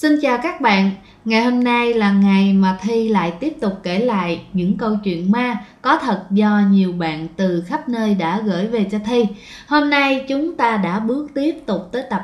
Xin chào các bạn, ngày hôm nay là ngày mà Thi lại tiếp tục kể lại những câu chuyện ma có thật do nhiều bạn từ khắp nơi đã gửi về cho Thi. Hôm nay chúng ta đã bước tiếp tục tới tập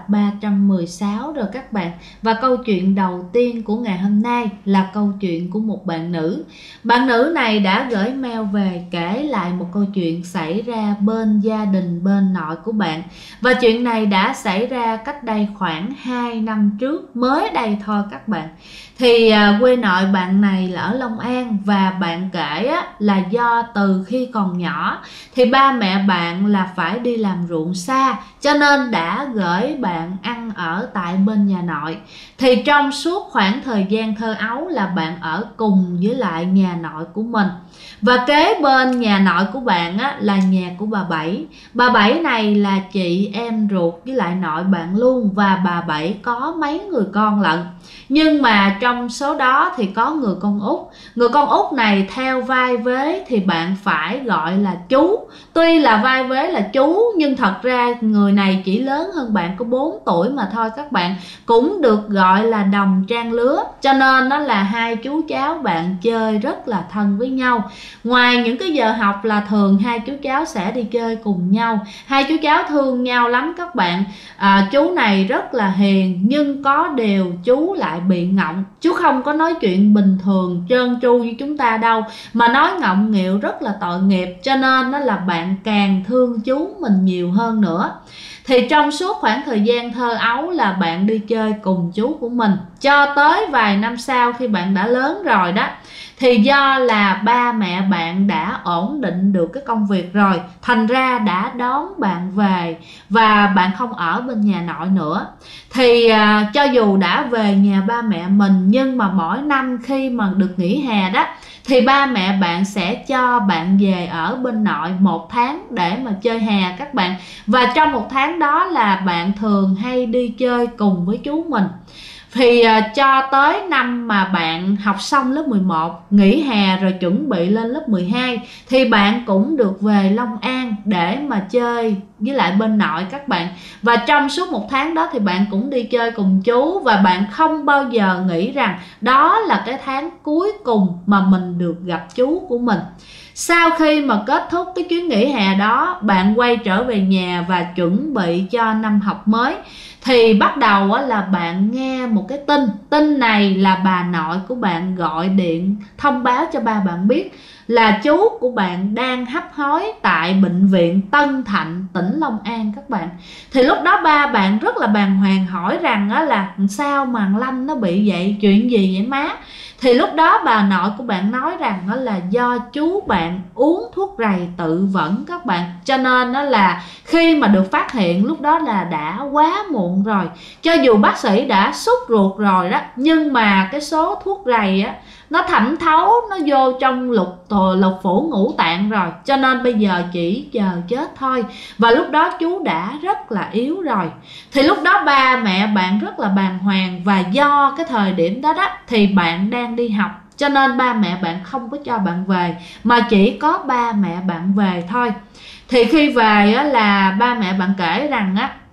316 rồi các bạn. Và câu chuyện đầu tiên của ngày hôm nay là câu chuyện của một bạn nữ. Bạn nữ này đã gửi mail về kể lại một câu chuyện xảy ra bên gia đình bên nội của bạn. Và chuyện này đã xảy ra cách đây khoảng 2 năm trước, mới đây thôi các bạn. Thì quê nội bạn này là ở Long An, và bạn kể là do từ khi còn nhỏ thì ba mẹ bạn là phải đi làm ruộng xa, cho nên đã gửi bạn ăn ở tại bên nhà nội. Thì trong suốt khoảng thời gian thơ ấu là bạn ở cùng với lại nhà nội của mình. Và kế bên nhà nội của bạn là nhà của bà Bảy. Bà Bảy này là chị em ruột với lại nội bạn luôn, và bà Bảy có mấy người con lận. Nhưng mà trong số đó thì có người con út. Người con út này theo vai vế thì bạn phải gọi là chú. Tuy là vai vế là chú nhưng thật ra người này chỉ lớn hơn bạn có 4 tuổi mà thôi các bạn. Cũng được gọi là đồng trang lứa, cho nên đó là hai chú cháu bạn chơi rất là thân với nhau. Ngoài những cái giờ học là thường hai chú cháu sẽ đi chơi cùng nhau. Hai chú cháu thương nhau lắm các bạn. Chú này rất là hiền, nhưng có điều chú lại bị ngọng. Chú không có nói chuyện bình thường trơn tru như chúng ta đâu, mà nói ngọng nghịu rất là tội nghiệp, cho nên đó là bạn càng thương chú mình nhiều hơn nữa. Thì trong suốt khoảng thời gian thơ ấu là bạn đi chơi cùng chú của mình, cho tới vài năm sau khi bạn đã lớn rồi đó, thì do là ba mẹ bạn đã ổn định được cái công việc rồi, thành ra đã đón bạn về và bạn không ở bên nhà nội nữa. Thì cho dù đã về nhà ba mẹ mình, nhưng mà mỗi năm khi mà được nghỉ hè đó thì ba mẹ bạn sẽ cho bạn về ở bên nội 1 tháng để mà chơi hè các bạn. Và trong 1 tháng đó là bạn thường hay đi chơi cùng với chú mình. Thì cho tới năm mà bạn học xong lớp 11, nghỉ hè rồi chuẩn bị lên lớp 12 thì bạn cũng được về Long An để mà chơi với lại bên nội các bạn. Và trong suốt 1 tháng đó thì bạn cũng đi chơi cùng chú, và bạn không bao giờ nghĩ rằng đó là cái tháng cuối cùng mà mình được gặp chú của mình. Sau khi mà kết thúc cái chuyến nghỉ hè đó, bạn quay trở về nhà và chuẩn bị cho năm học mới. Thì bắt đầu là bạn nghe một cái tin này là bà nội của bạn gọi điện thông báo cho ba bạn biết là chú của bạn đang hấp hối tại bệnh viện Tân Thạnh, tỉnh Long An các bạn. Thì lúc đó ba bạn rất là bàng hoàng, hỏi rằng là sao mà thằng Lâm nó bị vậy, chuyện gì vậy má? Thì lúc đó bà nội của bạn nói rằng là do chú bạn uống thuốc rầy tự vẫn các bạn. Cho nên là khi mà được phát hiện lúc đó là đã quá muộn rồi. Cho dù bác sĩ đã sút ruột rồi đó, nhưng mà cái số thuốc rầy nó thẩm thấu, nó vô trong lục phủ ngũ tạng rồi, cho nên bây giờ chỉ chờ chết thôi. Và lúc đó chú đã rất là yếu rồi. Thì lúc đó ba mẹ bạn rất là bàng hoàng, và do cái thời điểm đó thì bạn đang đi học, cho nên ba mẹ bạn không có cho bạn về, mà chỉ có ba mẹ bạn về thôi. Thì khi về là ba mẹ bạn kể rằng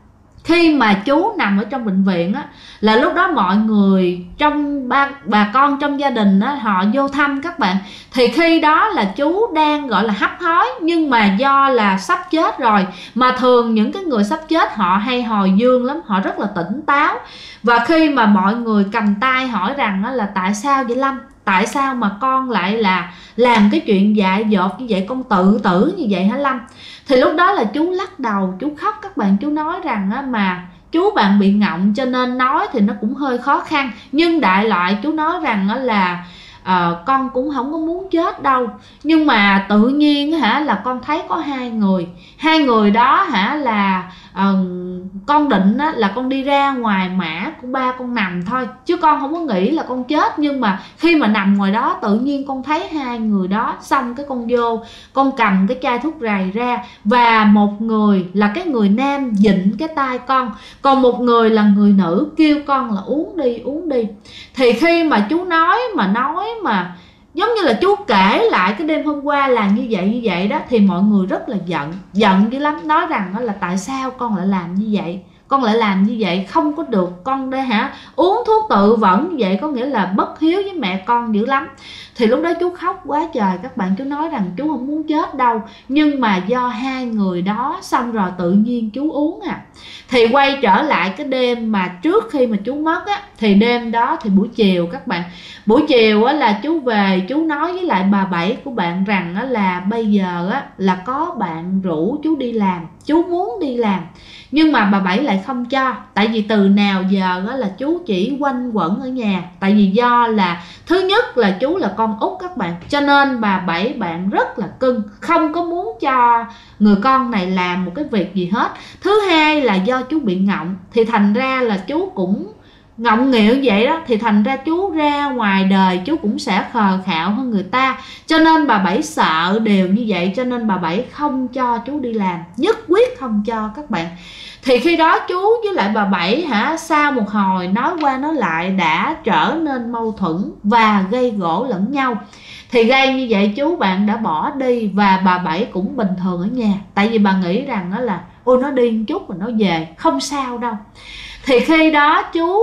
khi mà chú nằm ở trong bệnh viện là lúc đó mọi người trong bà con trong gia đình họ vô thăm các bạn. Thì khi đó là chú đang gọi là hấp hối, nhưng mà do là sắp chết rồi, mà thường những cái người sắp chết họ hay hồi dương lắm, họ rất là tỉnh táo. Và khi mà mọi người cầm tay hỏi rằng là tại sao vậy Lâm, tại sao mà con lại là làm cái chuyện dại dột như vậy, con tự tử như vậy hả Lâm? Thì lúc đó là chú lắc đầu, chú khóc các bạn. Chú nói rằng mà chú bạn bị ngọng cho nên nói thì nó cũng hơi khó khăn, nhưng đại loại chú nói rằng là con cũng không có muốn chết đâu, nhưng mà tự nhiên là con thấy có hai người đó là con định là con đi ra ngoài mã của ba con nằm thôi, chứ con không có nghĩ là con chết. Nhưng mà khi mà nằm ngoài đó tự nhiên con thấy hai người đó, xong cái con vô con cầm cái chai thuốc rầy ra, và một người là cái người nam dịnh cái tay con, còn một người là người nữ kêu con là uống đi. Thì khi mà chú nói mà giống như là chú kể lại cái đêm hôm qua là như vậy đó, thì mọi người rất là giận dữ lắm, nói rằng là tại sao con lại làm như vậy, con lại làm như vậy không có được, con đây uống thuốc tự vẫn như vậy có nghĩa là bất hiếu với mẹ con dữ lắm. Thì lúc đó chú khóc quá trời các bạn, chú nói rằng chú không muốn chết đâu, nhưng mà do hai người đó xong rồi tự nhiên chú uống Thì quay trở lại cái đêm mà trước khi mà chú mất thì đêm đó thì buổi chiều các bạn, buổi chiều là chú về, chú nói với lại bà Bảy của bạn rằng là bây giờ là có bạn rủ chú đi làm, chú muốn đi làm, nhưng mà bà Bảy lại không cho. Tại vì từ nào giờ là chú chỉ quanh quẩn ở nhà. Tại vì do là thứ nhất là chú là con út các bạn, cho nên bà Bảy bạn rất là cưng, không có muốn cho người con này làm một cái việc gì hết. Thứ hai là do chú bị ngọng, thì thành ra là chú cũng ngọng nghịu vậy đó, thì thành ra chú ra ngoài đời chú cũng sẽ khờ khạo hơn người ta. Cho nên bà Bảy sợ điều như vậy, cho nên bà Bảy không cho chú đi làm, nhất quyết không cho các bạn. Thì khi đó chú với lại bà Bảy sau một hồi nói qua nói lại đã trở nên mâu thuẫn và gây gổ lẫn nhau. Thì gây như vậy chú bạn đã bỏ đi, và bà Bảy cũng bình thường ở nhà. Tại vì bà nghĩ rằng là ôi nó đi một chút rồi nó về, không sao đâu. Thì khi đó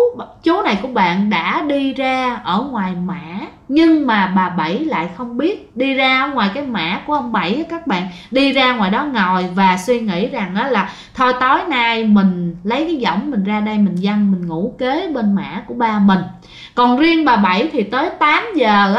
chú này của bạn đã đi ra ở ngoài mã, nhưng mà bà Bảy lại không biết. Đi ra ở ngoài cái mã của ông Bảy các bạn, đi ra ngoài đó ngồi và suy nghĩ rằng là thôi tối nay mình lấy cái võng mình ra đây mình văng, mình ngủ kế bên mã của ba mình. Còn riêng bà Bảy thì tới 8 giờ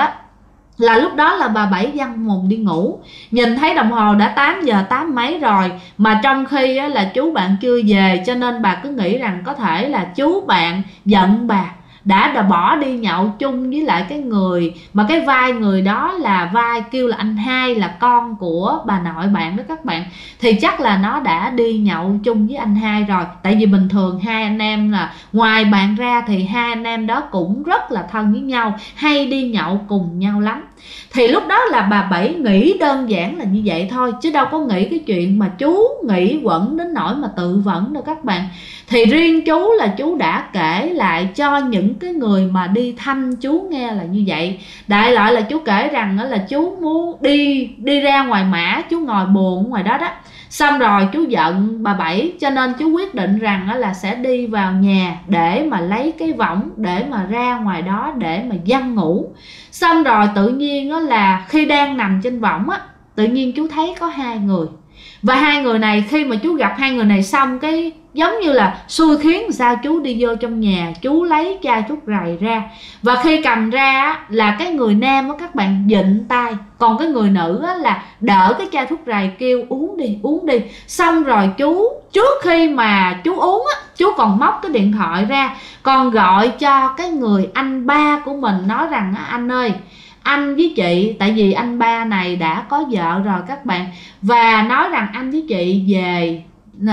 là lúc đó là bà Bảy văng mùng đi ngủ. Nhìn thấy đồng hồ đã 8 giờ 8 mấy rồi, mà trong khi là chú bạn chưa về, cho nên bà cứ nghĩ rằng có thể là chú bạn giận bà đã bỏ đi nhậu chung với lại cái người mà cái vai người đó là vai kêu là anh hai, là con của bà nội bạn đó các bạn. Thì chắc là nó đã đi nhậu chung với anh hai rồi. Tại vì bình thường hai anh em là ngoài bạn ra thì hai anh em đó cũng rất là thân với nhau, hay đi nhậu cùng nhau lắm. Thì lúc đó là bà Bảy nghĩ đơn giản là như vậy thôi, chứ đâu có nghĩ cái chuyện mà chú nghĩ quẩn đến nỗi mà tự vẫn đâu các bạn. Thì riêng chú là chú đã kể lại cho những cái người mà đi thăm chú nghe là như vậy. Đại loại là chú kể rằng là chú muốn đi ra ngoài mã, chú ngồi buồn ngoài đó đó. Xong rồi chú giận bà Bảy, cho nên chú quyết định rằng là sẽ đi vào nhà để mà lấy cái võng để mà ra ngoài đó để mà văng ngủ. Xong rồi tự nhiên là khi đang nằm trên võng tự nhiên chú thấy có hai người. Và hai người này, khi mà chú gặp hai người này xong cái giống như là xui khiến sao, chú đi vô trong nhà, chú lấy chai thuốc rầy ra. Và khi cầm ra là cái người nam các bạn vịn tay, còn cái người nữ là đỡ cái chai thuốc rầy kêu uống đi, uống đi. Xong rồi chú, trước khi mà chú uống chú còn móc cái điện thoại ra, còn gọi cho cái người anh ba của mình, nói rằng anh ơi, anh với chị, tại vì anh ba này đã có vợ rồi các bạn, và nói rằng anh với chị về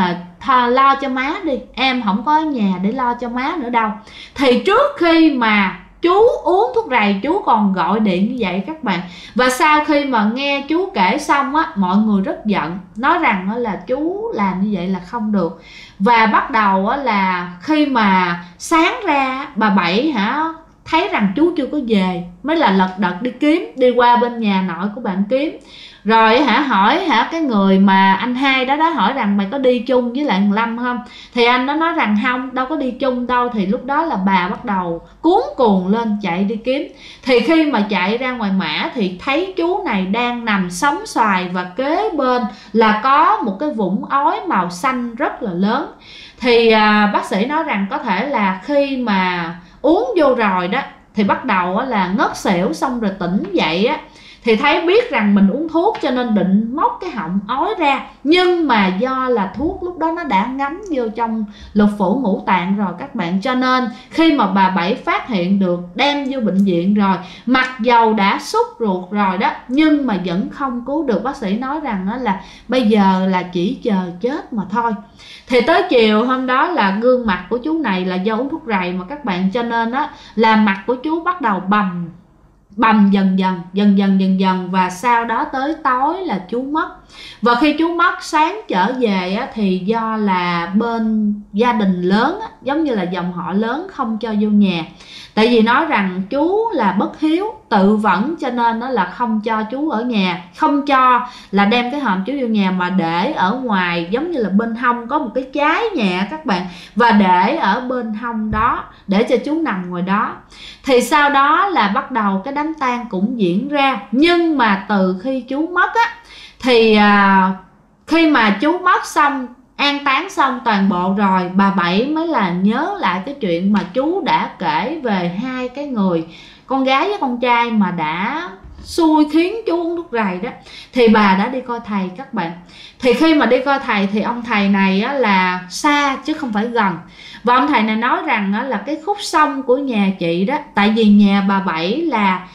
lo cho má đi, em không có ở nhà để lo cho má nữa đâu. Thì trước khi mà chú uống thuốc rầy, chú còn gọi điện như vậy các bạn. Và sau khi mà nghe chú kể xong mọi người rất giận, nói rằng là chú làm như vậy là không được. Và bắt đầu là khi mà sáng ra bà Bảy thấy rằng chú chưa có về, mới là lật đật đi kiếm, đi qua bên nhà nội của bạn kiếm. Rồi hỏi cái người mà anh hai đó hỏi rằng mày có đi chung với lại thằng Lâm không? Thì anh đó nói rằng không, đâu có đi chung đâu. Thì lúc đó là bà bắt đầu cuống cuồng lên chạy đi kiếm. Thì khi mà chạy ra ngoài mã thì thấy chú này đang nằm sóng xoài, và kế bên là có một cái vũng ói màu xanh rất là lớn. Thì bác sĩ nói rằng có thể là khi mà uống vô rồi đó thì bắt đầu là ngất xỉu, xong rồi tỉnh dậy thì thấy biết rằng mình uống thuốc, cho nên định móc cái họng ói ra. Nhưng mà do là thuốc lúc đó nó đã ngấm vô trong lục phủ ngũ tạng rồi các bạn, cho nên khi mà bà Bảy phát hiện được, đem vô bệnh viện rồi, mặc dầu đã sút ruột rồi đó, nhưng mà vẫn không cứu được. Bác sĩ nói rằng là bây giờ là chỉ chờ chết mà thôi. Thì tới chiều hôm đó là gương mặt của chú này là do uống thuốc rầy mà các bạn, cho nên là mặt của chú bắt đầu bầm dần dần, và sau đó tới tối là chú mất. Và khi chú mất, sáng trở về thì do là bên gia đình lớn giống như là dòng họ lớn không cho vô nhà, tại vì nói rằng chú là bất hiếu, tự vẫn, cho nên nó là không cho chú ở nhà, không cho là đem cái hòm chú vô nhà mà để ở ngoài, giống như là bên hông có một cái trái nhà các bạn, và để ở bên hông đó để cho chú nằm ngoài đó. Thì sau đó là bắt đầu cái đám tang cũng diễn ra. Nhưng mà từ khi chú mất á, thì khi mà chú mất xong, an táng xong toàn bộ rồi, bà Bảy mới là nhớ lại cái chuyện mà chú đã kể về hai cái người, con gái với con trai mà đã xui khiến chú uống thuốc rầy đó. Thì bà đã đi coi thầy các bạn. Thì khi mà đi coi thầy thì ông thầy này á, là xa chứ không phải gần. Và ông thầy này nói rằng á, là cái khúc sông của nhà chị đó, tại vì nhà bà Bảy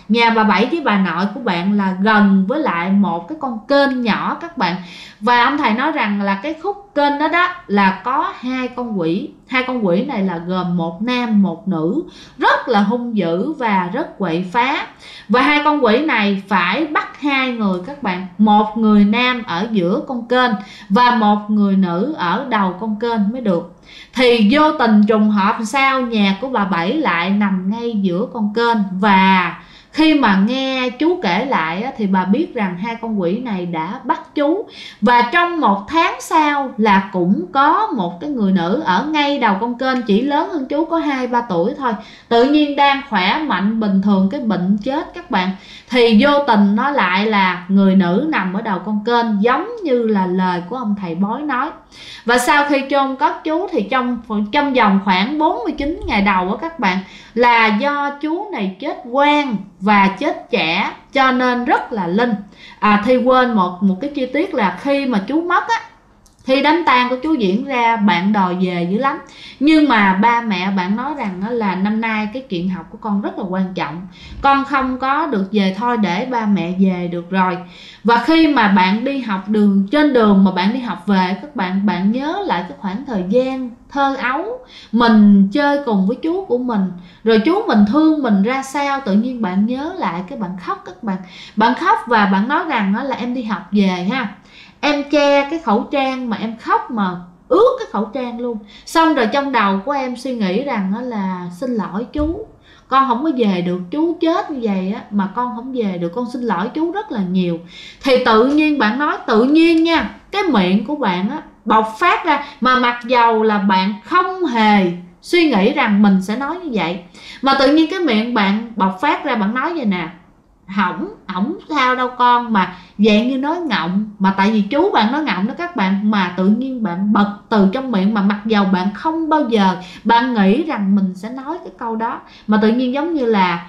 với bà nội của bạn là gần với lại một cái con kênh nhỏ các bạn. Và ông thầy nói rằng là cái khúc kênh đó là có hai con quỷ. Hai con quỷ này là gồm một nam một nữ, rất là hung dữ và rất quậy phá. Và hai con quỷ này phải bắt hai người các bạn, một người nam ở giữa con kênh và một người nữ ở đầu con kênh mới được. Thì vô tình trùng hợp sao nhà của bà Bảy lại nằm ngay giữa con kênh. Và khi mà nghe chú kể lại thì bà biết rằng hai con quỷ này đã bắt chú. Và trong 1 tháng sau là cũng có một cái người nữ ở ngay đầu con kênh, chỉ lớn hơn chú có 2-3 tuổi thôi, tự nhiên đang khỏe mạnh bình thường, cái bệnh chết các bạn. Thì vô tình nó lại là người nữ nằm ở đầu con kênh, giống như là lời của ông thầy bói nói. Và sau khi chôn cất chú thì trong vòng khoảng 49 ngày đầu á các bạn, là do chú này chết oan và chết trẻ cho nên rất là linh. Thì quên một cái chi tiết là khi mà chú mất á, thì đám tang của chú diễn ra, bạn đòi về dữ lắm. Nhưng mà ba mẹ bạn nói rằng là năm nay cái chuyện học của con rất là quan trọng, con không có được về thôi, để ba mẹ về được rồi. Và khi mà bạn đi học trên đường mà bạn đi học về các bạn nhớ lại cái khoảng thời gian thơ ấu mình chơi cùng với chú của mình, rồi chú mình thương mình ra sao, tự nhiên bạn nhớ lại cái bạn khóc các bạn. Bạn khóc và bạn nói rằng là em đi học về ha, em che cái khẩu trang mà em khóc mà ướt cái khẩu trang luôn. Xong rồi trong đầu của em suy nghĩ rằng là xin lỗi chú, con không có về được, chú chết như vậy á mà con không về được, con xin lỗi chú rất là nhiều. Thì tự nhiên bạn nói, tự nhiên nha, cái miệng của bạn á bộc phát ra, mà mặc dầu là bạn không hề suy nghĩ rằng mình sẽ nói như vậy, mà tự nhiên cái miệng bạn bộc phát ra, bạn nói vậy nè: ổng sao đâu con, mà dạng như nói ngọng, mà tại vì chú bạn nói ngọng đó các bạn, mà tự nhiên bạn bật từ trong miệng, mà mặc dầu bạn không bao giờ bạn nghĩ rằng mình sẽ nói cái câu đó, mà tự nhiên giống như là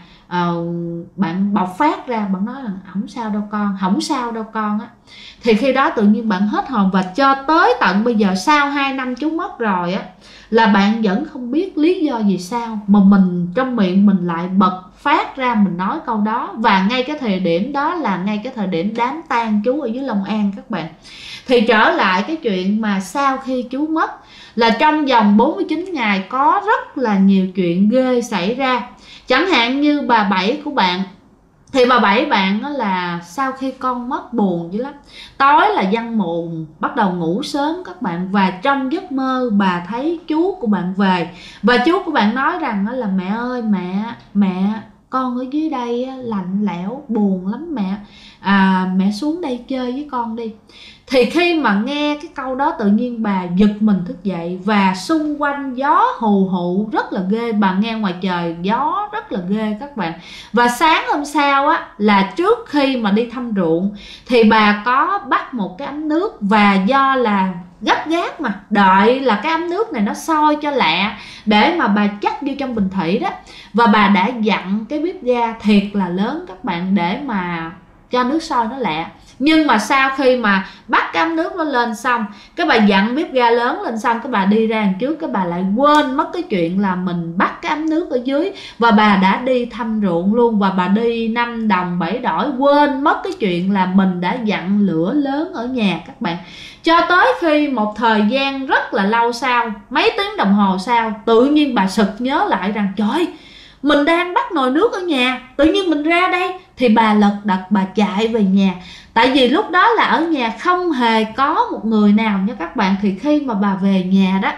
bạn bộc phát ra, bạn nói là ổng sao đâu con, không sao đâu con á. Thì khi đó tự nhiên bạn hết hồn. Và cho tới tận bây giờ, sau 2 năm chú mất rồi á, là bạn vẫn không biết lý do gì sao mà mình trong miệng mình lại bật phát ra mình nói câu đó. Và ngay cái thời điểm đó là ngay cái thời điểm đám tang chú ở dưới Long An các bạn. Thì trở lại cái chuyện mà sau khi chú mất, là trong vòng 49 ngày có rất là nhiều chuyện ghê xảy ra. Chẳng hạn như bà Bảy của bạn, thì bà Bảy bạn đó là sau khi con mất buồn dữ lắm, tối là văn mùn, bắt đầu ngủ sớm các bạn. Và trong giấc mơ bà thấy chú của bạn về, và chú của bạn nói rằng là mẹ ơi mẹ con ở dưới đây lạnh lẽo buồn lắm mẹ, mẹ xuống đây chơi với con đi. Thì khi mà nghe cái câu đó, tự nhiên bà giật mình thức dậy, và xung quanh gió hù hụ rất là ghê, bà nghe ngoài trời gió rất là ghê các bạn. Và sáng hôm sau á, là trước khi mà đi thăm ruộng, thì bà có bắt một cái ấm nước, và do là gấp gáp mà đợi là cái ấm nước này nó sôi cho lẹ để mà bà chắc vô trong bình thủy đó. Và bà đã dặn cái bếp ga thiệt là lớn các bạn, để mà cho nước sôi nó lẹ. Nhưng mà sau khi mà bắt cái ấm nước nó lên xong, cái bà dặn bếp ga lớn lên xong, cái bà đi ra đằng trước, cái bà lại quên mất cái chuyện là mình bắt cái ấm nước ở dưới, và bà đã đi thăm ruộng luôn, và bà đi 5 đồng 7 đổi, quên mất cái chuyện là mình đã dặn lửa lớn ở nhà các bạn. Cho tới khi một thời gian rất là lâu sau, mấy tiếng đồng hồ sau, tự nhiên bà sực nhớ lại rằng trời, mình đang bắt nồi nước ở nhà, tự nhiên mình ra đây. Thì bà lật đật bà chạy về nhà. Tại vì lúc đó là ở nhà không hề có một người nào nha các bạn. Thì khi mà bà về nhà đó,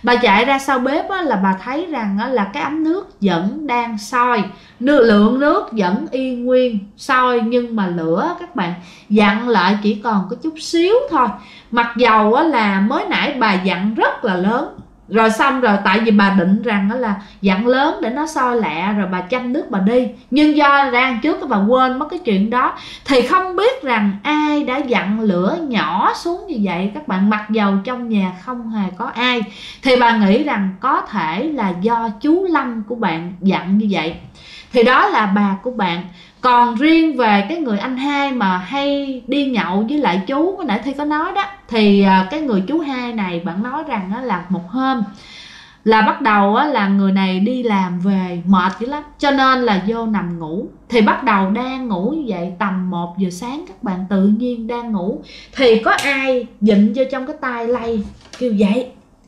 Bà chạy ra sau bếp á, là bà thấy rằng á, là cái ấm nước vẫn đang sôi, lượng nước vẫn y nguyên sôi, nhưng mà lửa các bạn dặn lại chỉ còn có chút xíu thôi. Mặc dầu á, là mới nãy bà dặn rất là lớn rồi, xong rồi tại vì bà định rằng đó là dặn lớn để nó sôi lẹ rồi bà châm nước bà đi, nhưng do ra trước bà quên mất cái chuyện đó, thì không biết rằng ai đã dặn lửa nhỏ xuống như vậy các bạn, mặc dầu trong nhà không hề có ai. Thì bà nghĩ rằng có thể là do chú Lâm của bạn dặn như vậy. Thì đó là bà của bạn. Còn riêng về cái người anh hai mà hay đi nhậu với lại chú hồi nãy Thi có nói đó, thì cái người chú hai này bạn nói rằng là một hôm là bắt đầu là người này đi làm về mệt dữ lắm, cho nên là vô nằm ngủ. Thì bắt đầu đang ngủ như vậy, tầm 1 giờ sáng các bạn, tự nhiên đang ngủ thì có ai dịnh vô trong cái tai lay, kêu dậy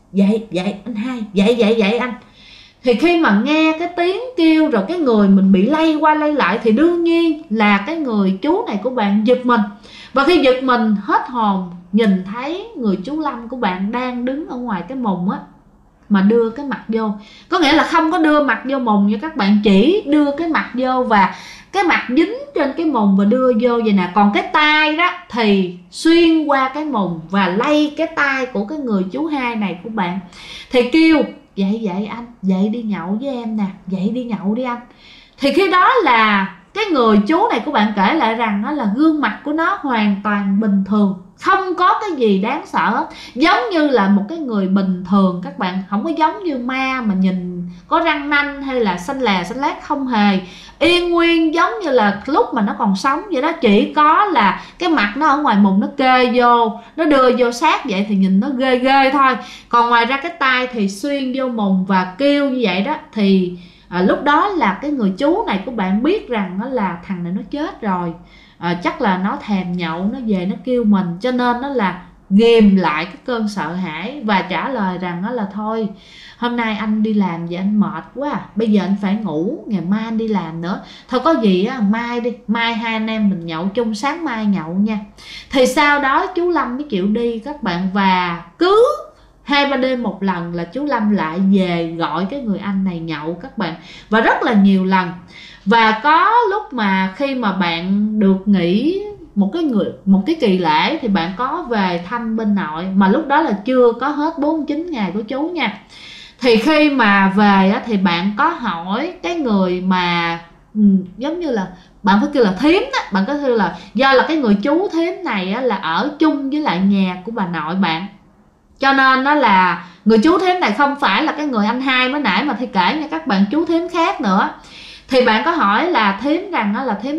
dậy anh hai, dậy anh. Thì khi mà nghe cái tiếng kêu rồi cái người mình bị lay qua lay lại, thì đương nhiên là cái người chú này của bạn giật mình. Và khi giật mình hết hồn, nhìn thấy người chú Lâm của bạn đang đứng ở ngoài cái mùng á, mà đưa cái mặt vô. Có nghĩa là không có đưa mặt vô mùng nha các bạn, chỉ đưa cái mặt vô và cái mặt dính trên cái mùng và đưa vô vậy nè. Còn cái tai đó thì xuyên qua cái mùng và lay cái tai của cái người chú hai này của bạn. Thì kêu dậy anh, dậy đi nhậu với em nè, dậy đi nhậu đi anh. Thì khi đó là cái người chú này của bạn kể lại rằng đó là gương mặt của nó hoàn toàn bình thường, không có cái gì đáng sợ hết, giống như là một cái người bình thường các bạn, không có giống như ma mà nhìn có răng nanh hay là xanh lè xanh lét, không hề, yên nguyên giống như là lúc mà nó còn sống vậy đó. Chỉ có là cái mặt nó ở ngoài mùng nó kê vô, nó đưa vô sát vậy thì nhìn nó ghê ghê thôi. Còn ngoài ra cái tai thì xuyên vô mùng và kêu như vậy đó. Thì lúc đó là cái người chú này của bạn biết rằng nó là thằng này nó chết rồi, chắc là nó thèm nhậu, nó về nó kêu mình, cho nên nó là ghìm lại cái cơn sợ hãi và trả lời rằng đó là thôi hôm nay anh đi làm vậy anh mệt quá, bây giờ anh phải ngủ, ngày mai anh đi làm nữa, thôi có gì á mai đi, mai hai anh em mình nhậu chung, sáng mai nhậu nha. Thì sau đó chú Lâm mới chịu đi các bạn, và cứ 2-3 đêm một lần là chú Lâm lại về gọi cái người anh này nhậu các bạn, và rất là nhiều lần. Và có lúc mà khi mà bạn được nghỉ một cái kỳ lễ thì bạn có về thăm bên nội, mà lúc đó là chưa có hết 49 ngày của chú nha. Thì khi mà về á, thì bạn có hỏi cái người mà giống như là bạn phải kêu là thím đó, bạn có kêu là do là cái người chú thím này á, là ở chung với lại nhà của bà nội bạn, cho nên đó là người chú thím này không phải là cái người anh hai mới nãy mà Thi kể nha các bạn, chú thím khác nữa. Thì bạn có hỏi là thím rằng đó là thím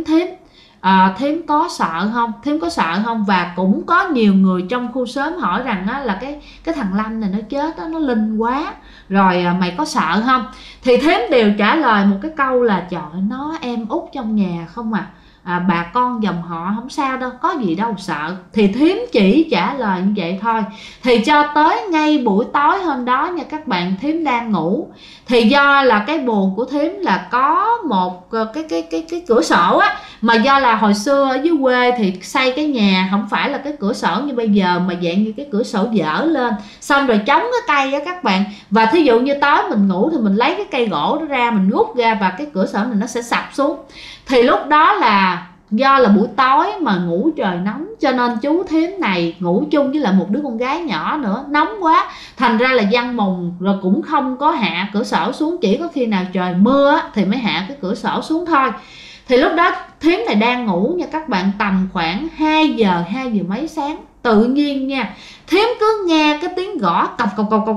thím có sợ không, thím có sợ không. Và cũng có nhiều người trong khu xóm hỏi rằng đó là cái thằng Lâm này nó chết đó, nó linh quá rồi, mày có sợ không. Thì thím đều trả lời một cái câu là trời nó em út trong nhà không bà con dòng họ không sao đâu, có gì đâu sợ. Thì thím chỉ trả lời như vậy thôi. Thì cho tới ngay buổi tối hôm đó nha các bạn, thím đang ngủ, thì do là cái buồng của thím là có một cái cửa sổ á, mà do là hồi xưa ở dưới quê thì xây cái nhà không phải là cái cửa sổ như bây giờ, mà dạng như cái cửa sổ dở lên xong rồi chống cái cây á các bạn. Và thí dụ như tối mình ngủ thì mình lấy cái cây gỗ đó ra, mình rút ra và cái cửa sổ này nó sẽ sập xuống. Thì lúc đó là do là buổi tối mà ngủ trời nóng, cho nên chú thím này ngủ chung với lại một đứa con gái nhỏ nữa, nóng quá thành ra là giăng mùng rồi cũng không có hạ cửa sổ xuống, chỉ có khi nào trời mưa thì mới hạ cái cửa sổ xuống thôi. Thì lúc đó thím này đang ngủ nha các bạn, tầm khoảng 2 giờ mấy sáng, tự nhiên nha thím cứ nghe cái tiếng gõ cọc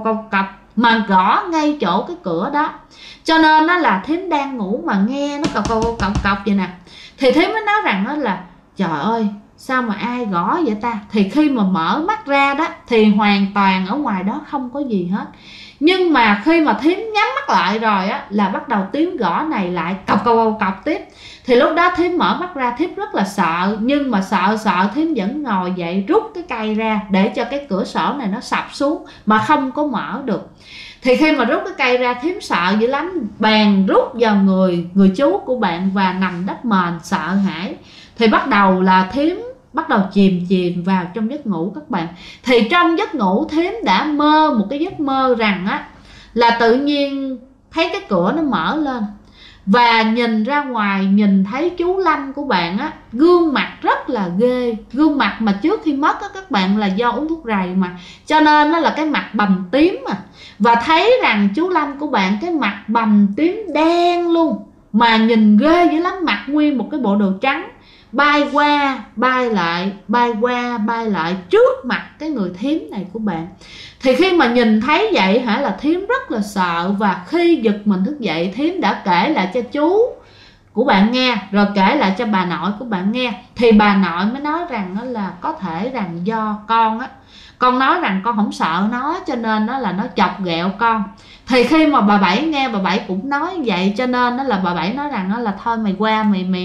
mà gõ ngay chỗ cái cửa đó, cho nên nó là thím đang ngủ mà nghe nó cọc vậy nè. Thì thím mới nói rằng đó là trời ơi sao mà ai gõ vậy ta. Thì khi mà mở mắt ra đó thì hoàn toàn ở ngoài đó không có gì hết, nhưng mà khi mà thím nhắm mắt lại rồi á là bắt đầu tiếng gõ này lại cọc tiếp. Thì lúc đó thím mở mắt ra, thím rất là sợ, nhưng mà sợ thím vẫn ngồi dậy rút cái cây ra để cho cái cửa sổ này nó sập xuống mà không có mở được. Thì khi mà rút cái cây ra thím sợ dữ lắm, bèn rút vào người chú của bạn và nằm đất mền sợ hãi. Thì bắt đầu là thím bắt đầu chìm chìm vào trong giấc ngủ các bạn. Thì trong giấc ngủ thím đã mơ một cái giấc mơ rằng á là tự nhiên thấy cái cửa nó mở lên, và nhìn ra ngoài nhìn thấy chú Lâm của bạn á, gương mặt rất là ghê. Gương mặt mà trước khi mất á các bạn, là do uống thuốc rầy mà, cho nên nó là cái mặt bầm tím mà. Và thấy rằng chú Lâm của bạn cái mặt bầm tím đen luôn, mà nhìn ghê dữ lắm, mặc nguyên một cái bộ đồ trắng, bay qua bay lại, bay qua bay lại trước mặt cái người thím này của bạn. Thì khi mà nhìn thấy vậy hả, là thím rất là sợ, và khi giật mình thức dậy, thím đã kể lại cho chú của bạn nghe, rồi kể lại cho bà nội của bạn nghe. Thì bà nội mới nói rằng đó là có thể rằng do con nói rằng con không sợ nó, cho nên nó là nó chọc ghẹo con. Thì khi mà bà Bảy nghe, bà Bảy cũng nói vậy, cho nên đó là bà Bảy nói rằng đó là thôi mày qua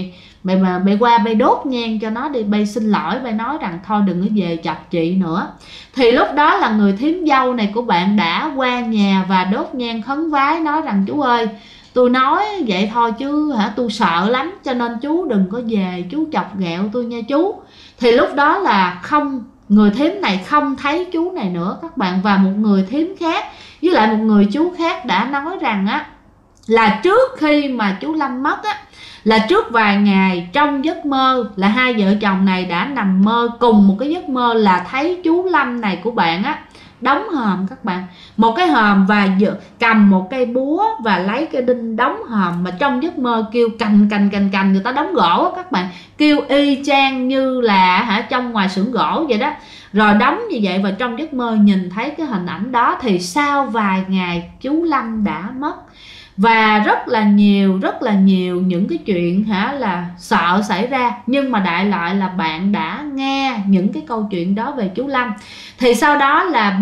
mày qua bay đốt nhang cho nó đi, bay xin lỗi, bay nói rằng thôi đừng có về chọc chị nữa. Thì lúc đó là người thím dâu này của bạn đã qua nhà và đốt nhang khấn vái, nói rằng chú ơi, tôi nói vậy thôi chứ hả, tôi sợ lắm, cho nên chú đừng có về, chú chọc ghẹo tôi nha chú. Thì lúc đó là người thím này không thấy chú này nữa các bạn, và một người thím khác với lại một người chú khác đã nói rằng á là trước khi mà chú Lâm mất á, là trước vài ngày trong giấc mơ là hai vợ chồng này đã nằm mơ cùng một cái giấc mơ, là thấy chú Lâm này của bạn á đóng hòm các bạn, một cái hòm, và cầm một cây búa và lấy cái đinh đóng hòm, mà trong giấc mơ kêu cành người ta đóng gỗ á các bạn, kêu y chang như là trong ngoài xưởng gỗ vậy đó, rồi đóng như vậy. Và trong giấc mơ nhìn thấy cái hình ảnh đó. Thì sau vài ngày chú Lâm đã mất, và rất là nhiều những cái chuyện là sợ xảy ra, nhưng mà đại loại là bạn đã nghe những cái câu chuyện đó về chú Lâm. Thì sau đó là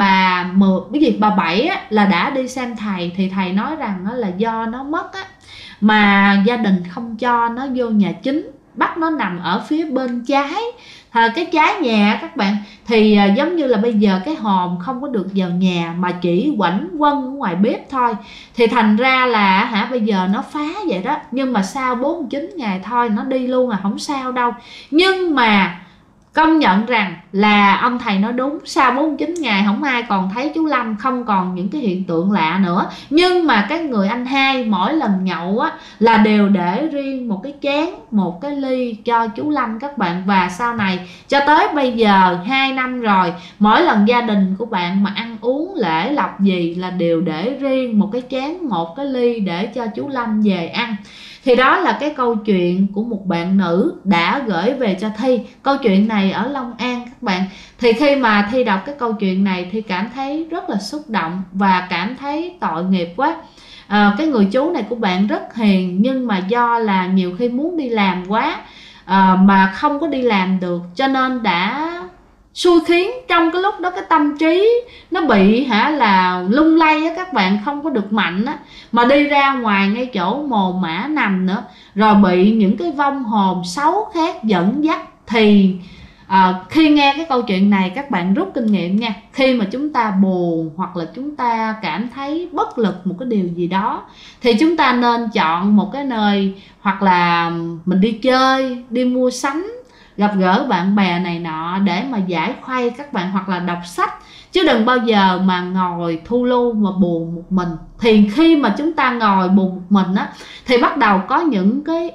bà Bảy á, là đã đi xem thầy, thì thầy nói rằng là do nó mất á, mà gia đình không cho nó vô nhà chính, bắt nó nằm ở phía bên trái, cái trái nhà các bạn. Thì giống như là bây giờ cái hòm không có được vào nhà mà chỉ quẩn quẩn ở ngoài bếp thôi. Thì thành ra là bây giờ nó phá vậy đó, nhưng mà sau 49 ngày thôi nó đi luôn, không sao đâu. Nhưng mà công nhận rằng là ông thầy nói đúng, sau 49 ngày không ai còn thấy chú Lâm, không còn những cái hiện tượng lạ nữa. Nhưng mà cái người anh hai mỗi lần nhậu á là đều để riêng một cái chén, một cái ly cho chú Lâm các bạn. Và sau này cho tới bây giờ 2 năm rồi, mỗi lần gia đình của bạn mà ăn uống lễ lộc gì là đều để riêng một cái chén, một cái ly để cho chú Lâm về ăn. Thì đó là cái câu chuyện của một bạn nữ đã gửi về cho Thi. Câu chuyện này ở Long An các bạn. Thì khi mà Thi đọc cái câu chuyện này thì cảm thấy rất là xúc động và cảm thấy tội nghiệp quá. Cái người chú này của bạn rất hiền, nhưng mà do là nhiều khi muốn đi làm quá mà không có đi làm được, cho nên đã xui khiến trong cái lúc đó cái tâm trí nó bị là lung lay á các bạn, không có được mạnh á, mà đi ra ngoài ngay chỗ mồ mả nằm nữa, rồi bị những cái vong hồn xấu khác dẫn dắt. Thì khi nghe cái câu chuyện này các bạn rút kinh nghiệm nha. Khi mà chúng ta buồn hoặc là chúng ta cảm thấy bất lực một cái điều gì đó, thì chúng ta nên chọn một cái nơi, hoặc là mình đi chơi, đi mua sắm, gặp gỡ bạn bè này nọ để mà giải khuây các bạn, hoặc là đọc sách. Chứ đừng bao giờ mà ngồi thu lưu mà buồn một mình. Thì khi mà chúng ta ngồi buồn một mình á, thì bắt đầu có những cái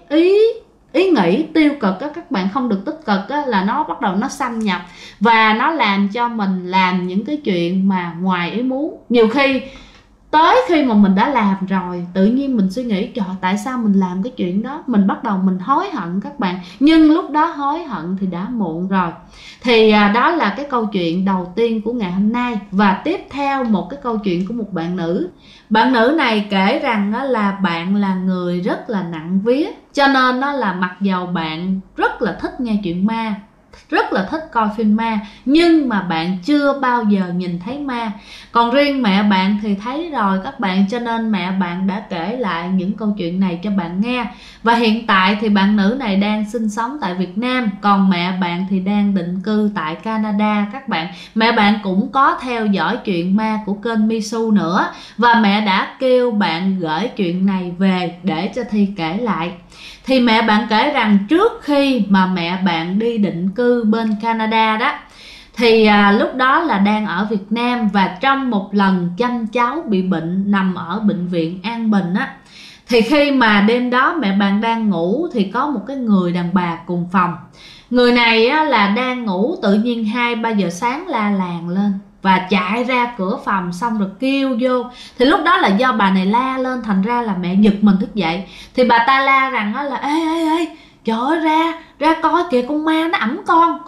ý nghĩ tiêu cực á các bạn, không được tích cực á, là nó bắt đầu nó xâm nhập và nó làm cho mình làm những cái chuyện mà ngoài ý muốn. Nhiều khi tới khi mà mình đã làm rồi, tự nhiên mình suy nghĩ trời, tại sao mình làm cái chuyện đó, mình bắt đầu mình hối hận các bạn. Nhưng lúc đó hối hận thì đã muộn rồi. Thì đó là cái câu chuyện đầu tiên của ngày hôm nay. Và tiếp theo một cái câu chuyện của một bạn nữ. Bạn nữ này kể rằng là bạn là người rất là nặng vía, cho nên là mặc dầu bạn rất là thích nghe chuyện ma, rất là thích coi phim ma, nhưng mà bạn chưa bao giờ nhìn thấy ma. Còn riêng mẹ bạn thì thấy rồi các bạn, cho nên mẹ bạn đã kể lại những câu chuyện này cho bạn nghe. Và hiện tại thì bạn nữ này đang sinh sống tại Việt Nam, còn mẹ bạn thì đang định cư tại Canada các bạn. Mẹ bạn cũng có theo dõi chuyện ma của kênh Misu nữa, và mẹ đã kêu bạn gửi chuyện này về để cho Thi kể lại. Thì mẹ bạn kể rằng trước khi mà mẹ bạn đi định cư bên Canada đó, thì lúc đó là đang ở Việt Nam, và trong một lần chăm cháu bị bệnh nằm ở bệnh viện An Bình á, thì khi mà đêm đó mẹ bạn đang ngủ thì có một cái người đàn bà cùng phòng. Người này á, là đang ngủ, tự nhiên 2-3 giờ sáng la làng lên và chạy ra cửa phòng, xong rồi kêu vô. Thì lúc đó là do bà này la lên, thành ra là mẹ giật mình thức dậy. Thì bà ta la rằng là ê trời ơi, ra coi kìa, con ma nó ẵm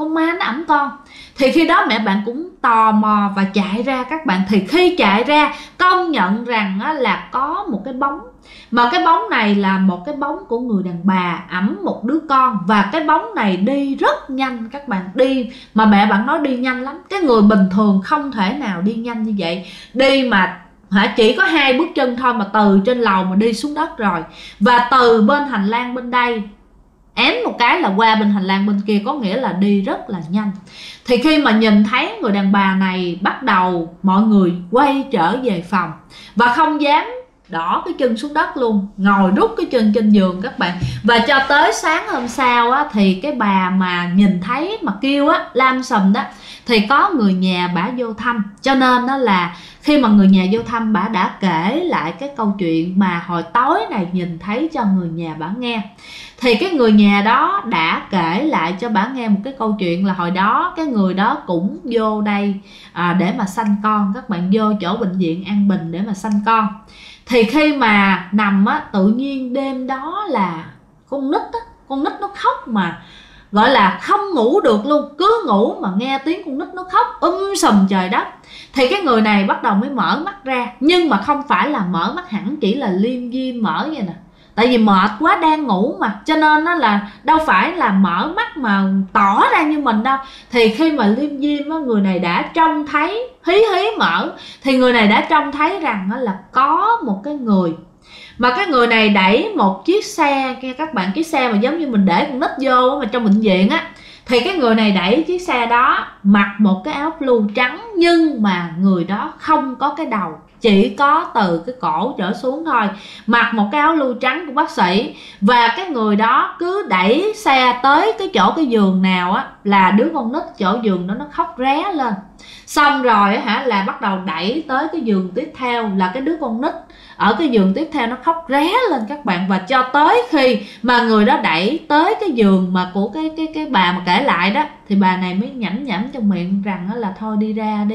con. Thì khi đó mẹ bạn cũng tò mò và chạy ra các bạn. Thì khi chạy ra, công nhận rằng là có một cái bóng, mà cái bóng này là một cái bóng của người đàn bà ẵm một đứa con. Và cái bóng này đi rất nhanh các bạn, đi mà mẹ bạn nói đi nhanh lắm. Cái người bình thường không thể nào đi nhanh như vậy, đi mà chỉ có 2 bước chân thôi mà từ trên lầu mà đi xuống đất rồi. Và từ bên hành lang bên đây ém một cái là qua bên hành lang bên kia, có nghĩa là đi rất là nhanh. Thì khi mà nhìn thấy người đàn bà này, bắt đầu mọi người quay trở về phòng và không dám đỏ cái chân xuống đất luôn, ngồi đút cái chân trên giường các bạn. Và cho tới sáng hôm sau á, thì cái bà mà nhìn thấy mà kêu á, lam sầm đó, thì có người nhà bả vô thăm. Cho nên đó là khi mà người nhà vô thăm, bả đã kể lại cái câu chuyện mà hồi tối này nhìn thấy cho người nhà bả nghe. Thì cái người nhà đó đã kể lại cho bả nghe một cái câu chuyện là hồi đó cái người đó cũng vô đây để mà sanh con. Các bạn vô chỗ bệnh viện An Bình để mà sanh con. Thì khi mà nằm á, tự nhiên đêm đó là con nít nó khóc mà gọi là không ngủ được luôn, cứ ngủ mà nghe tiếng con nít nó khóc sùm trời đất. Thì cái người này bắt đầu mới mở mắt ra, nhưng mà không phải là mở mắt hẳn, chỉ là liêm diêm mở vậy nè. Tại vì mệt quá, đang ngủ mà, cho nên nó là đâu phải là mở mắt mà tỏ ra như mình đâu. Thì khi mà liêm diêm á, người này đã trông thấy, hí mở, thì người này đã trông thấy rằng là có một cái người, mà cái người này đẩy một chiếc xe kia các bạn, chiếc xe mà giống như mình để con nít vô mà trong bệnh viện á. Thì cái người này đẩy chiếc xe đó, mặc một cái áo blue trắng, nhưng mà người đó không có cái đầu, chỉ có từ cái cổ trở xuống thôi, mặc một cái áo blue trắng của bác sĩ. Và cái người đó cứ đẩy xe tới cái chỗ cái giường nào á, là đứa con nít chỗ giường đó nó khóc ré lên. Xong rồi là bắt đầu đẩy tới cái giường tiếp theo, là cái đứa con nít ở cái giường tiếp theo nó khóc ré lên các bạn. Và cho tới khi mà người đó đẩy tới cái giường mà của cái bà mà kể lại đó, thì bà này mới nhẩm nhẩm trong miệng rằng là thôi đi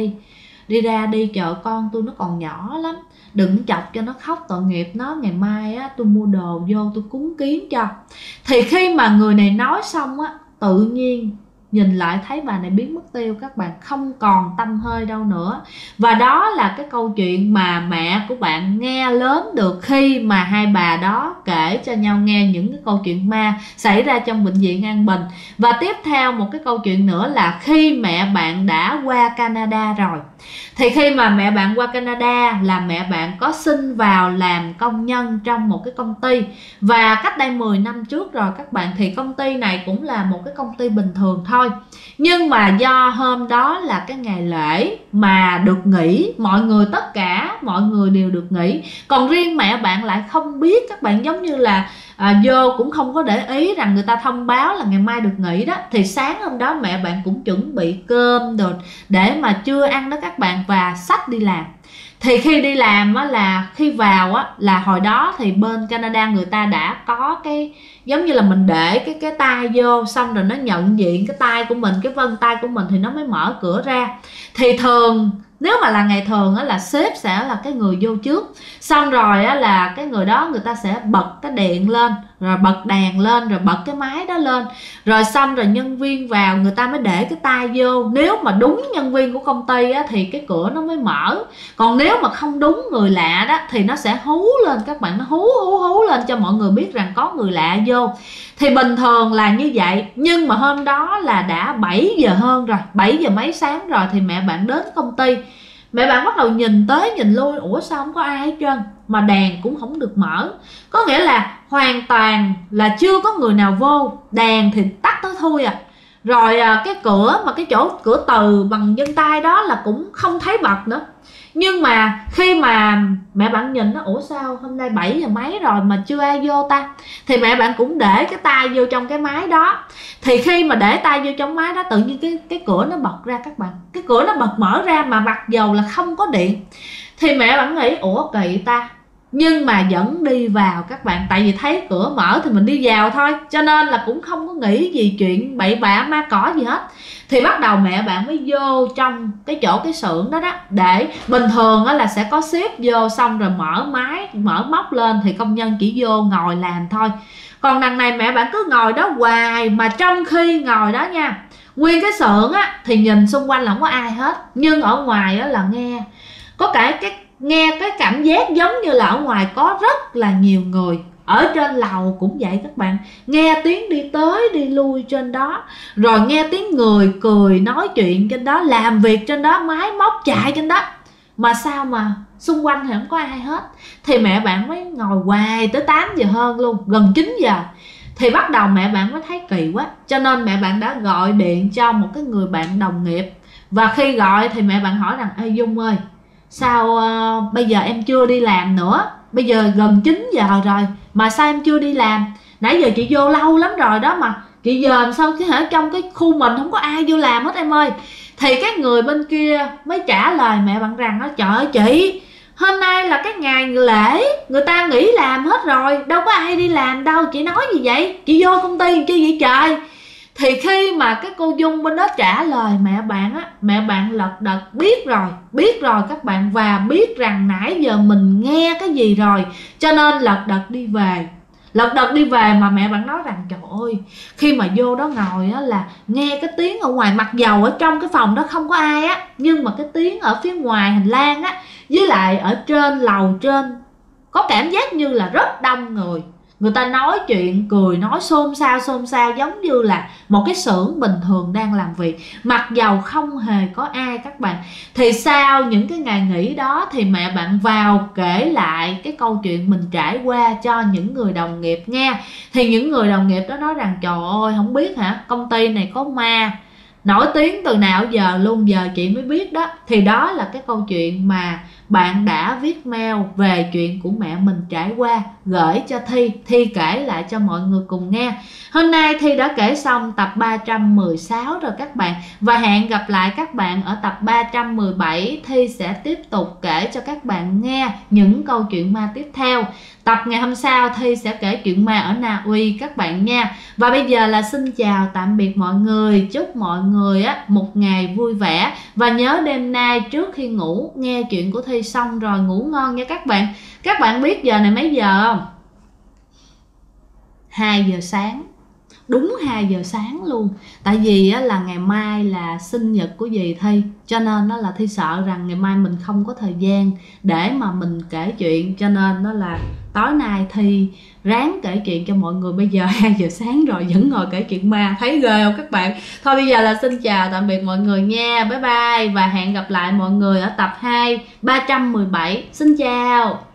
ra đi, chờ con tôi nó còn nhỏ lắm, đừng chọc cho nó khóc, tội nghiệp nó, ngày mai á tôi mua đồ vô tôi cúng kiến cho. Thì khi mà người này nói xong á, tự nhiên nhìn lại thấy bà này biến mất tiêu các bạn, không còn tăm hơi đâu nữa. Và đó là cái câu chuyện mà mẹ của bạn nghe lớn được khi mà hai bà đó kể cho nhau nghe những cái câu chuyện ma xảy ra trong bệnh viện An Bình. Và tiếp theo một cái câu chuyện nữa là khi mẹ bạn đã qua Canada rồi, thì khi mà mẹ bạn qua Canada là mẹ bạn có xin vào làm công nhân trong một cái công ty. Và cách đây 10 năm trước rồi các bạn, thì công ty này cũng là một cái công ty bình thường thôi. Nhưng mà do hôm đó là cái ngày lễ mà được nghỉ, tất cả mọi người đều được nghỉ. Còn riêng mẹ bạn lại không biết các bạn, giống như là vô cũng không có để ý rằng người ta thông báo là ngày mai được nghỉ đó. Thì sáng hôm đó mẹ bạn cũng chuẩn bị cơm rồi để mà trưa ăn đó các bạn, và xách đi làm. Thì khi đi làm á, là khi vào á, là hồi đó thì bên Canada người ta đã có cái giống như là mình để cái tay vô, xong rồi nó nhận diện cái tay của mình, cái vân tay của mình thì nó mới mở cửa ra. Thì thường nếu mà là ngày thường á, là sếp sẽ là cái người vô trước, xong rồi á, là cái người đó người ta sẽ bật cái điện lên, rồi bật đèn lên, rồi bật cái máy đó lên, rồi xong rồi nhân viên vào người ta mới để cái tay vô. Nếu mà đúng nhân viên của công ty á, thì cái cửa nó mới mở. Còn nếu mà không đúng người lạ đó thì nó sẽ hú lên các bạn, nó hú lên cho mọi người biết rằng có người lạ vô. Thì bình thường là như vậy. Nhưng mà hôm đó là đã 7 giờ hơn rồi, 7 giờ mấy sáng rồi, thì mẹ bạn đến công ty. Mẹ bạn bắt đầu nhìn tới nhìn lui, ủa sao không có ai hết trơn, mà đèn cũng không được mở. Có nghĩa là hoàn toàn là chưa có người nào vô, đèn thì tắt tới thui à. Rồi cái cửa mà cái chỗ cửa từ bằng vân tay đó là cũng không thấy bật nữa. Nhưng mà khi mà mẹ bạn nhìn nó, ủa sao hôm nay 7 giờ mấy rồi mà chưa ai vô ta, thì mẹ bạn cũng để cái tay vô trong cái máy đó. Thì khi mà để tay vô trong máy đó, tự nhiên cái cửa nó bật ra các bạn, cái cửa nó bật mở ra mà mặc dầu là không có điện. Thì mẹ bạn nghĩ ủa kỳ ta, nhưng mà vẫn đi vào các bạn, tại vì thấy cửa mở thì mình đi vào thôi, cho nên là cũng không có nghĩ gì chuyện bậy bạ ma cỏ gì hết. Thì bắt đầu mẹ bạn mới vô trong cái chỗ cái xưởng đó đó, để bình thường á là sẽ có ship vô xong rồi mở máy mở móc lên thì công nhân chỉ vô ngồi làm thôi. Còn đằng này mẹ bạn cứ ngồi đó hoài, mà trong khi ngồi đó nha, nguyên cái xưởng á thì nhìn xung quanh là không có ai hết, nhưng ở ngoài á là nghe có cái nghe cái cảm giác giống như là ở ngoài có rất là nhiều người. Ở trên lầu cũng vậy các bạn, nghe tiếng đi tới đi lui trên đó, rồi nghe tiếng người cười nói chuyện trên đó, làm việc trên đó, máy móc chạy trên đó, mà sao mà xung quanh thì không có ai hết. Thì mẹ bạn mới ngồi hoài tới 8 giờ hơn luôn, gần 9 giờ. Thì bắt đầu mẹ bạn mới thấy kỳ quá, cho nên mẹ bạn đã gọi điện cho một cái người bạn đồng nghiệp. Và khi gọi thì mẹ bạn hỏi rằng: ê Dung ơi, sao bây giờ em chưa đi làm nữa, bây giờ gần 9 giờ rồi mà sao em chưa đi làm, nãy giờ chị vô lâu lắm rồi đó, mà chị giờ làm sao cái hả, trong cái khu mình không có ai vô làm hết em ơi. Thì cái người bên kia mới trả lời mẹ bạn rằng đó: trời ơi chị, hôm nay là cái ngày lễ, người ta nghỉ làm hết rồi, đâu có ai đi làm đâu, chị nói gì vậy, chị vô công ty chi vậy trời. Thì khi mà cái cô Dung bên đó trả lời mẹ bạn á, mẹ bạn lật đật biết rồi các bạn, và biết rằng nãy giờ mình nghe cái gì rồi, cho nên lật đật đi về. Mà mẹ bạn nói rằng trời ơi, khi mà vô đó ngồi á là nghe cái tiếng ở ngoài, mặc dầu ở trong cái phòng đó không có ai á, nhưng mà cái tiếng ở phía ngoài hành lang á, với lại ở trên lầu trên, có cảm giác như là rất đông người. Người ta nói chuyện cười nói xôn xao giống như là một cái xưởng bình thường đang làm việc, mặc dầu không hề có ai các bạn. Thì sau những cái ngày nghỉ đó thì mẹ bạn vào kể lại cái câu chuyện mình trải qua cho những người đồng nghiệp nghe. Thì những người đồng nghiệp đó nói rằng trời ơi, không biết hả, công ty này có ma nổi tiếng từ nào giờ luôn, giờ chị mới biết đó. Thì đó là cái câu chuyện mà bạn đã viết mail về chuyện của mẹ mình trải qua, gửi cho Thi kể lại cho mọi người cùng nghe. Hôm nay Thi đã kể xong tập 316 rồi các bạn, và hẹn gặp lại các bạn ở tập 317. Thi sẽ tiếp tục kể cho các bạn nghe những câu chuyện ma tiếp theo. Tập ngày hôm sau Thi sẽ kể chuyện ma ở Na Uy các bạn nha. Và bây giờ là xin chào tạm biệt mọi người, chúc mọi người một ngày vui vẻ, và nhớ đêm nay trước khi ngủ nghe chuyện của Thi xong rồi ngủ ngon nha các bạn. Các bạn biết giờ này mấy giờ không? 2 giờ sáng, đúng 2 giờ sáng luôn. Tại vì là ngày mai là sinh nhật của dì Thi, cho nên là Thi sợ rằng ngày mai mình không có thời gian để mà mình kể chuyện, cho nên là tối nay Thi ráng kể chuyện cho mọi người. Bây giờ 2 giờ sáng rồi vẫn ngồi kể chuyện ma, thấy ghê không các bạn? Thôi bây giờ là xin chào tạm biệt mọi người nha, bye bye, và hẹn gặp lại mọi người ở tập 317. Xin chào.